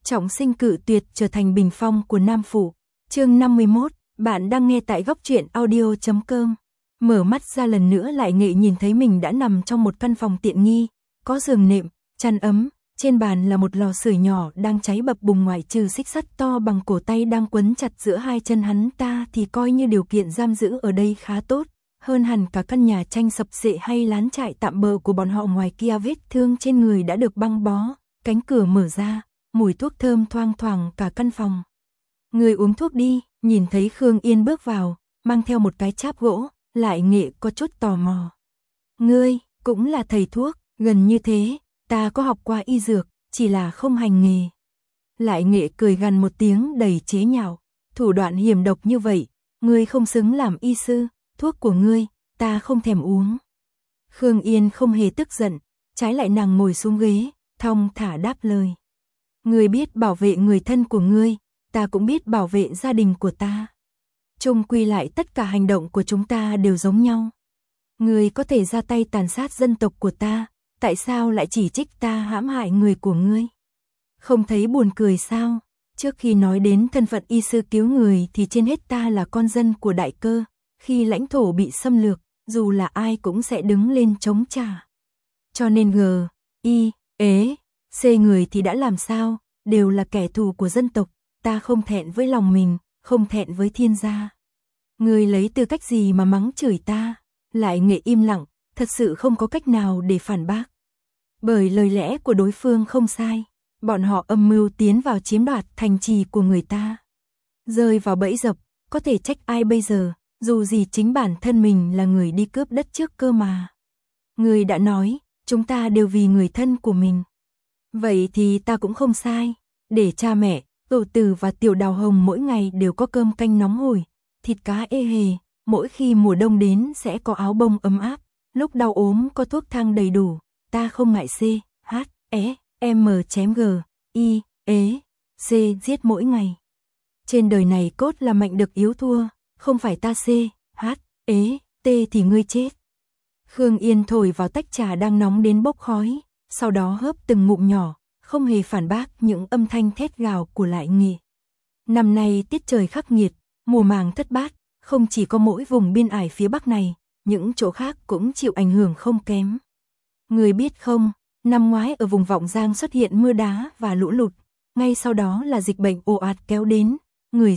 trọng sinh cự tuyệt trở thành bình phong của Nam Phủ. Chương 51, bạn đang nghe tại góc truyện audio.com. Mở mắt ra lần nữa Lại Nghệ nhìn thấy mình đã nằm trong một căn phòng tiện nghi, có giường nệm, chăn ấm, trên bàn là một lò sưởi nhỏ đang cháy bập bùng, ngoại trừ xích sắt to bằng cổ tay đang quấn chặt giữa hai chân hắn ta thì coi như điều kiện giam giữ ở đây khá tốt, hơn hẳn cả căn nhà tranh sập xệ hay lán trại tạm bợ của bọn họ. Ngoài kia vết thương trên người đã được băng bó, cánh cửa mở ra, mùi thuốc thơm thoang thoảng cả căn phòng. Người uống thuốc đi, nhìn thấy Khương Yên bước vào, mang theo một cái cháp gỗ, Lại Nghệ có chút tò mò. Ngươi, cũng là thầy thuốc, gần như thế, ta có học qua y dược, chỉ là không hành nghề. Lại Nghệ cười gằn một tiếng đầy chế nhạo, thủ đoạn hiểm độc như vậy, ngươi không xứng làm y sư, thuốc của ngươi, ta không thèm uống. Khương Yên không hề tức giận, trái lại nàng ngồi xuống ghế, thong thả đáp lời. Ngươi biết bảo vệ người thân của ngươi, ta cũng biết bảo vệ gia đình của ta. Chung quy lại tất cả hành động của chúng ta đều giống nhau. Ngươi có thể ra tay tàn sát dân tộc của ta, tại sao lại chỉ trích ta hãm hại người của ngươi? Không thấy buồn cười sao? Trước khi nói đến thân phận y sư cứu người thì trên hết ta là con dân của Đại Cơ, khi lãnh thổ bị xâm lược, dù là ai cũng sẽ đứng lên chống trả. Cho nên C người thì đã làm sao, đều là kẻ thù của dân tộc, ta không thẹn với lòng mình, không thẹn với thiên gia. Ngươi lấy tư cách gì mà mắng chửi ta? Lại Nghệ im lặng, thật sự không có cách nào để phản bác. Bởi lời lẽ của đối phương không sai, bọn họ âm mưu tiến vào chiếm đoạt thành trì của người ta. Rơi vào bẫy dập, có thể trách ai bây giờ, dù gì chính bản thân mình là người đi cướp đất trước cơ mà. Ngươi đã nói, chúng ta đều vì người thân của mình. Vậy thì ta cũng không sai, để cha mẹ, tổ tử và tiểu đào hồng mỗi ngày đều có cơm canh nóng hổi, thịt cá ê hề, mỗi khi mùa đông đến sẽ có áo bông ấm áp, lúc đau ốm có thuốc thang đầy đủ, ta không ngại C giết mỗi ngày. Trên đời này cốt là mạnh được yếu thua, không phải ta T thì ngươi chết. Khương Yên thổi vào tách trà đang nóng đến bốc khói, sau đó hớp từng ngụm nhỏ, không hề phản bác những âm thanh thét gào của Lại Nghệ. Năm nay tiết trời khắc nghiệt, mùa màng thất bát, không chỉ có mỗi vùng biên ải phía Bắc này, những chỗ khác cũng chịu ảnh hưởng không kém. Người biết không, năm ngoái ở vùng Vọng Giang xuất hiện mưa đá và lũ lụt, ngay sau đó là dịch bệnh ồ ạt kéo đến, người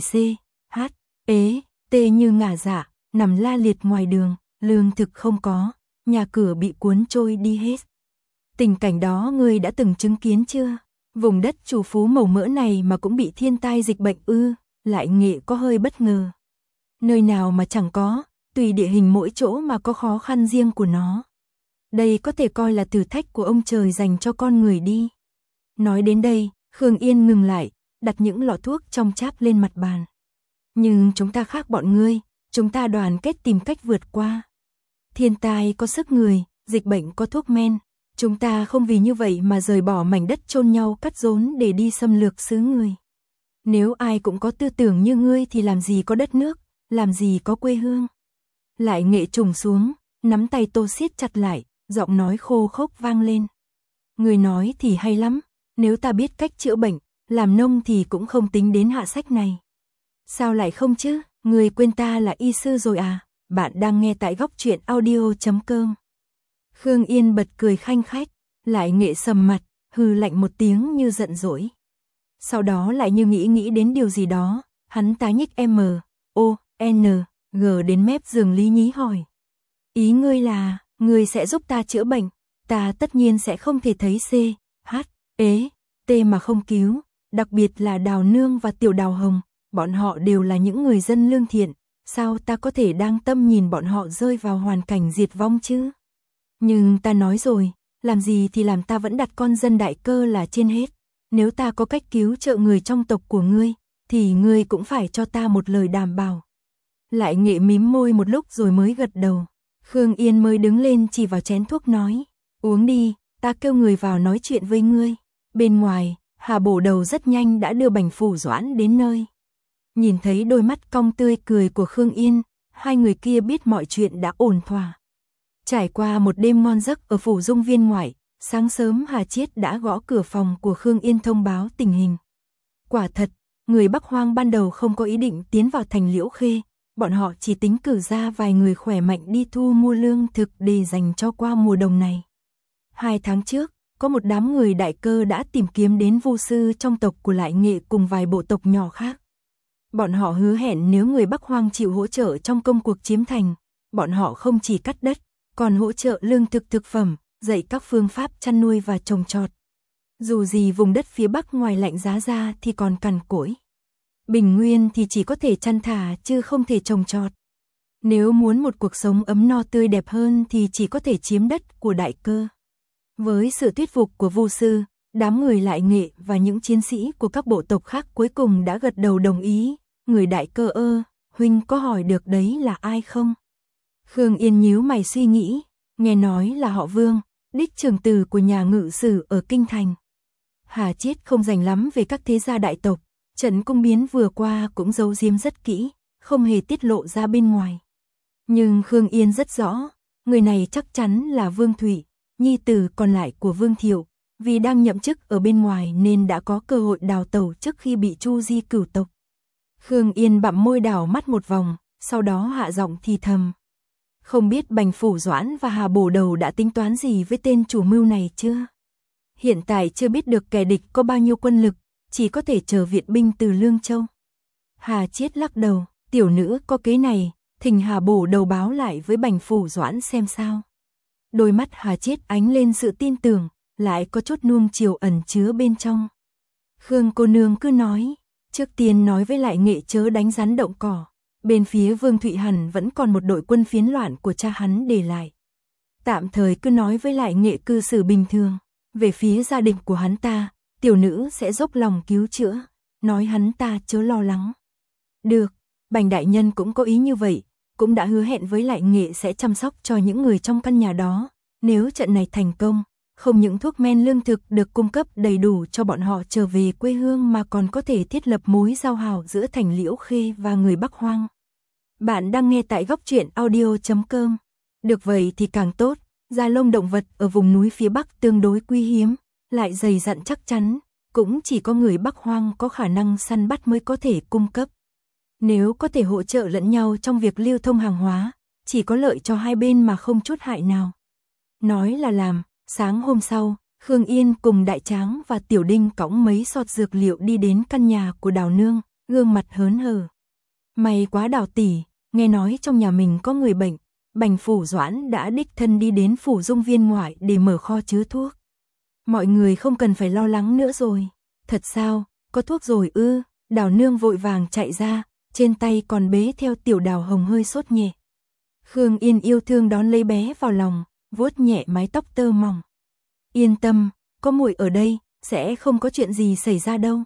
T như ngả dạ, nằm la liệt ngoài đường, lương thực không có, nhà cửa bị cuốn trôi đi hết. Tình cảnh đó ngươi đã từng chứng kiến chưa? Vùng đất chủ phú màu mỡ này mà cũng bị thiên tai dịch bệnh ư? Lại Nghệ có hơi bất ngờ. Nơi nào mà chẳng có, tùy địa hình mỗi chỗ mà có khó khăn riêng của nó. Đây có thể coi là thử thách của ông trời dành cho con người đi. Nói đến đây, Khương Yên ngừng lại, đặt những lọ thuốc trong cháp lên mặt bàn. Nhưng chúng ta khác bọn ngươi, chúng ta đoàn kết tìm cách vượt qua. Thiên tai có sức người, dịch bệnh có thuốc men. Chúng ta không vì như vậy mà rời bỏ mảnh đất chôn nhau cắt rốn để đi xâm lược xứ người. Nếu ai cũng có tư tưởng như ngươi thì làm gì có đất nước, làm gì có quê hương. Lại Nghệ trùng xuống, nắm tay Tô siết chặt lại, giọng nói khô khốc vang lên. Ngươi nói thì hay lắm, nếu ta biết cách chữa bệnh, làm nông thì cũng không tính đến hạ sách này. Sao lại không chứ, ngươi quên ta là y sư rồi à? Bạn đang nghe tại góc truyện audio.com. Khương Yên bật cười khanh khách, Lại Nghệ sầm mặt, hừ lạnh một tiếng như giận dỗi. Sau đó lại như nghĩ đến điều gì đó, hắn tá nhích G đến mép giường lý nhí hỏi. Ý ngươi là, ngươi sẽ giúp ta chữa bệnh, ta tất nhiên sẽ không thể thấy T mà không cứu, đặc biệt là Đào Nương và Tiểu Đào Hồng, bọn họ đều là những người dân lương thiện, sao ta có thể đang tâm nhìn bọn họ rơi vào hoàn cảnh diệt vong chứ? Nhưng ta nói rồi, làm gì thì làm, ta vẫn đặt con dân Đại Cơ là trên hết. Nếu ta có cách cứu trợ người trong tộc của ngươi, thì ngươi cũng phải cho ta một lời đảm bảo. Lại Nghệ mím môi một lúc rồi mới gật đầu. Khương Yên mới đứng lên chỉ vào chén thuốc nói, uống đi, ta kêu người vào nói chuyện với ngươi. Bên ngoài, Hà Bổ Đầu rất nhanh đã đưa Bành Phủ Doãn đến nơi. Nhìn thấy đôi mắt cong tươi cười của Khương Yên, hai người kia biết mọi chuyện đã ổn thỏa. Trải qua một đêm ngon giấc ở phủ Dung Viên ngoại, sáng sớm Hà Chiết đã gõ cửa phòng của Khương Yên thông báo tình hình. Quả thật, người Bắc Hoang ban đầu không có ý định tiến vào thành Liễu Khê, bọn họ chỉ tính cử ra vài người khỏe mạnh đi thu mua lương thực để dành cho qua mùa đông này. 2 tháng trước, có một đám người đại cơ đã tìm kiếm đến Vu sư trong tộc của Lại Nghệ cùng vài bộ tộc nhỏ khác. Bọn họ hứa hẹn nếu người Bắc Hoang chịu hỗ trợ trong công cuộc chiếm thành, bọn họ không chỉ cắt đất, còn hỗ trợ lương thực thực phẩm, dạy các phương pháp chăn nuôi và trồng trọt. Dù gì vùng đất phía Bắc ngoài lạnh giá ra thì còn cằn cỗi. Bình nguyên thì chỉ có thể chăn thả chứ không thể trồng trọt. Nếu muốn một cuộc sống ấm no tươi đẹp hơn thì chỉ có thể chiếm đất của đại cơ. Với sự thuyết phục của Vu sư, đám người Lại Nghệ và những chiến sĩ của các bộ tộc khác cuối cùng đã gật đầu đồng ý. Người đại cơ huynh có hỏi được đấy là ai không? Khương Yên nhíu mày suy nghĩ, nghe nói là họ Vương, đích trưởng tử của nhà ngự sử ở Kinh Thành. Hà Chiết không rành lắm về các thế gia đại tộc, trận cung biến vừa qua cũng giấu giếm rất kỹ, không hề tiết lộ ra bên ngoài. Nhưng Khương Yên rất rõ, người này chắc chắn là Vương Thụy, nhi tử còn lại của Vương Thiệu, vì đang nhậm chức ở bên ngoài nên đã có cơ hội đào tẩu trước khi bị Chu Di cửu tộc. Khương Yên bặm môi đảo mắt một vòng, sau đó hạ giọng thì thầm. Không biết Bành Phủ Doãn và Hà Bổ Đầu đã tính toán gì với tên chủ mưu này chưa? Hiện tại chưa biết được kẻ địch có bao nhiêu quân lực, chỉ có thể chờ viện binh từ Lương Châu. Hà Chiết lắc đầu, tiểu nữ có kế này, thỉnh Hà Bổ Đầu báo lại với Bành Phủ Doãn xem sao. Đôi mắt Hà Chiết ánh lên sự tin tưởng, lại có chút nuông chiều ẩn chứa bên trong. Khương cô nương cứ nói, trước tiên nói với Lại Nghệ chớ đánh rắn động cỏ. Bên phía Vương Thụy hẳn vẫn còn một đội quân phiến loạn của cha hắn để lại. Tạm thời cứ nói với Lại Nghệ cư xử bình thường. Về phía gia đình của hắn ta, tiểu nữ sẽ dốc lòng cứu chữa, nói hắn ta chớ lo lắng. Được, Bành đại nhân cũng có ý như vậy, cũng đã hứa hẹn với Lại Nghệ sẽ chăm sóc cho những người trong căn nhà đó. Nếu trận này thành công, không những thuốc men lương thực được cung cấp đầy đủ cho bọn họ trở về quê hương mà còn có thể thiết lập mối giao hảo giữa thành Liễu Khê và người Bắc Hoang. Bạn đang nghe tại Góc Truyện Audio.com. Được vậy thì càng tốt, da lông động vật ở vùng núi phía Bắc tương đối quý hiếm, lại dày dặn chắc chắn, cũng chỉ có người Bắc Hoang có khả năng săn bắt mới có thể cung cấp. Nếu có thể hỗ trợ lẫn nhau trong việc lưu thông hàng hóa, chỉ có lợi cho hai bên mà không chút hại nào. Nói là làm, sáng hôm sau, Khương Yên cùng Đại Tráng và Tiểu Đinh cõng mấy sọt dược liệu đi đến căn nhà của Đào Nương, gương mặt hớn hở. May quá Đào tỷ, nghe nói trong nhà mình có người bệnh, Bành Phủ Doãn đã đích thân đi đến phủ Dung Viên ngoại để mở kho chứa thuốc. Mọi người không cần phải lo lắng nữa rồi. Thật sao, có thuốc rồi ư? Đào Nương vội vàng chạy ra, trên tay còn bế theo Tiểu Đào Hồng hơi sốt nhẹ. Khương Yên yêu thương đón lấy bé vào lòng, vuốt nhẹ mái tóc tơ mỏng. Yên tâm, có muội ở đây, sẽ không có chuyện gì xảy ra đâu.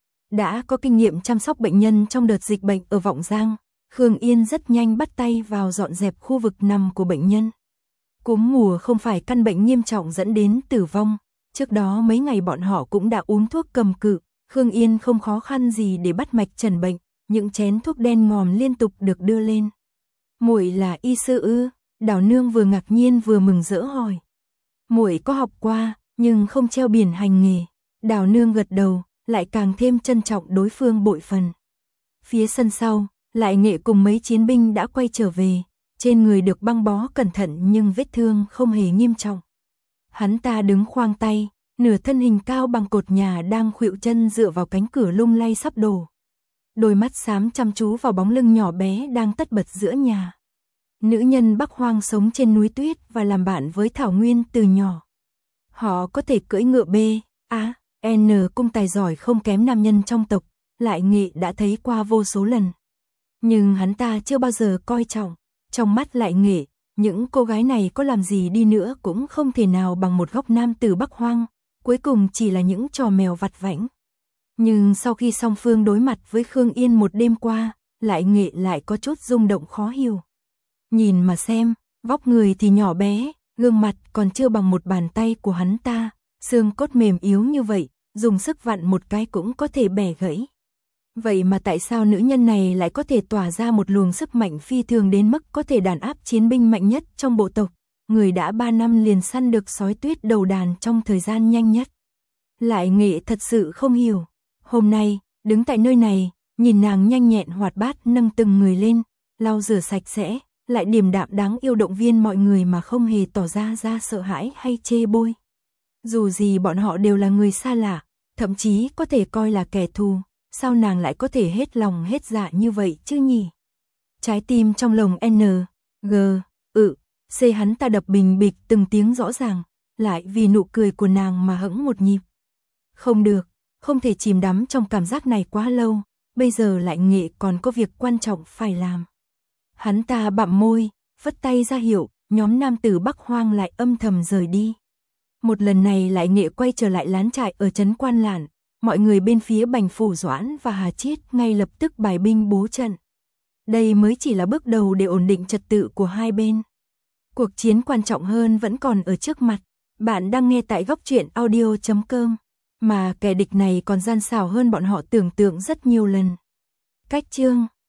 Đã có kinh nghiệm chăm sóc bệnh nhân trong đợt dịch bệnh ở Vọng Giang, Khương Yên rất nhanh bắt tay vào dọn dẹp khu vực nằm của bệnh nhân. Cúm mùa không phải căn bệnh nghiêm trọng dẫn đến tử vong, trước đó mấy ngày bọn họ cũng đã uống thuốc cầm cự, Khương Yên không khó khăn gì để bắt mạch chẩn bệnh, những chén thuốc đen ngòm liên tục được đưa lên. Muội là y sư ư? Đào Nương vừa ngạc nhiên vừa mừng rỡ hỏi. Muội có học qua, nhưng không treo biển hành nghề. Đào Nương gật đầu, lại càng thêm trân trọng đối phương bội phần. Phía sân sau, Lại Nghệ cùng mấy chiến binh đã quay trở về, trên người được băng bó cẩn thận nhưng vết thương không hề nghiêm trọng. Hắn ta đứng khoang tay, nửa thân hình cao bằng cột nhà đang khuỵu chân dựa vào cánh cửa lung lay sắp đổ. Đôi mắt xám chăm chú vào bóng lưng nhỏ bé đang tất bật giữa nhà. Nữ nhân Bắc Hoang sống trên núi tuyết và làm bạn với Thảo Nguyên từ nhỏ. Họ có thể cưỡi ngựa N cung tài giỏi không kém nam nhân trong tộc, Lại Nghệ đã thấy qua vô số lần. Nhưng hắn ta chưa bao giờ coi trọng. Trong mắt Lại Nghệ, những cô gái này có làm gì đi nữa cũng không thể nào bằng một góc nam tử Bắc Hoang, cuối cùng chỉ là những trò mèo vặt vãnh. Nhưng sau khi song phương đối mặt với Khương Yên một đêm qua, Lại Nghệ lại có chút rung động khó hiểu. Nhìn mà xem, vóc người thì nhỏ bé, gương mặt còn chưa bằng một bàn tay của hắn ta, xương cốt mềm yếu như vậy, dùng sức vặn một cái cũng có thể bẻ gãy. Vậy mà tại sao nữ nhân này lại có thể tỏa ra một luồng sức mạnh phi thường đến mức có thể đàn áp chiến binh mạnh nhất trong bộ tộc, người đã 3 năm liền săn được sói tuyết đầu đàn trong thời gian nhanh nhất. Lại Nghệ thật sự không hiểu. Hôm nay, Đứng tại nơi này, nhìn nàng nhanh nhẹn hoạt bát nâng từng người lên, lau rửa sạch sẽ, lại điềm đạm đáng yêu động viên mọi người mà không hề tỏ ra sợ hãi hay chê bôi. Dù gì bọn họ đều là người xa lạ, thậm chí có thể coi là kẻ thù, sao nàng lại có thể hết lòng hết dạ như vậy chứ nhỉ? Trái tim trong lồng N, G, C hắn ta đập bình bịch từng tiếng rõ ràng, lại vì nụ cười của nàng mà hững một nhịp. Không được, không thể chìm đắm trong cảm giác này quá lâu, bây giờ lại nghệ còn có việc quan trọng phải làm. Hắn ta bặm môi, vất tay ra hiệu, nhóm nam tử Bắc Hoang lại âm thầm rời đi. Một lần này lại nghệ quay trở lại lán trại ở trấn Quan Lạn, mọi người bên phía Bành Phủ Doãn và Hà Chiết ngay lập tức bài binh bố trận. Đây mới chỉ là bước đầu để ổn định trật tự của hai bên. Cuộc chiến quan trọng hơn vẫn còn ở trước mặt. Bạn đang nghe tại Góc Truyện Audio.com, mà kẻ địch này còn gian xảo hơn bọn họ tưởng tượng rất nhiều lần. Cách chương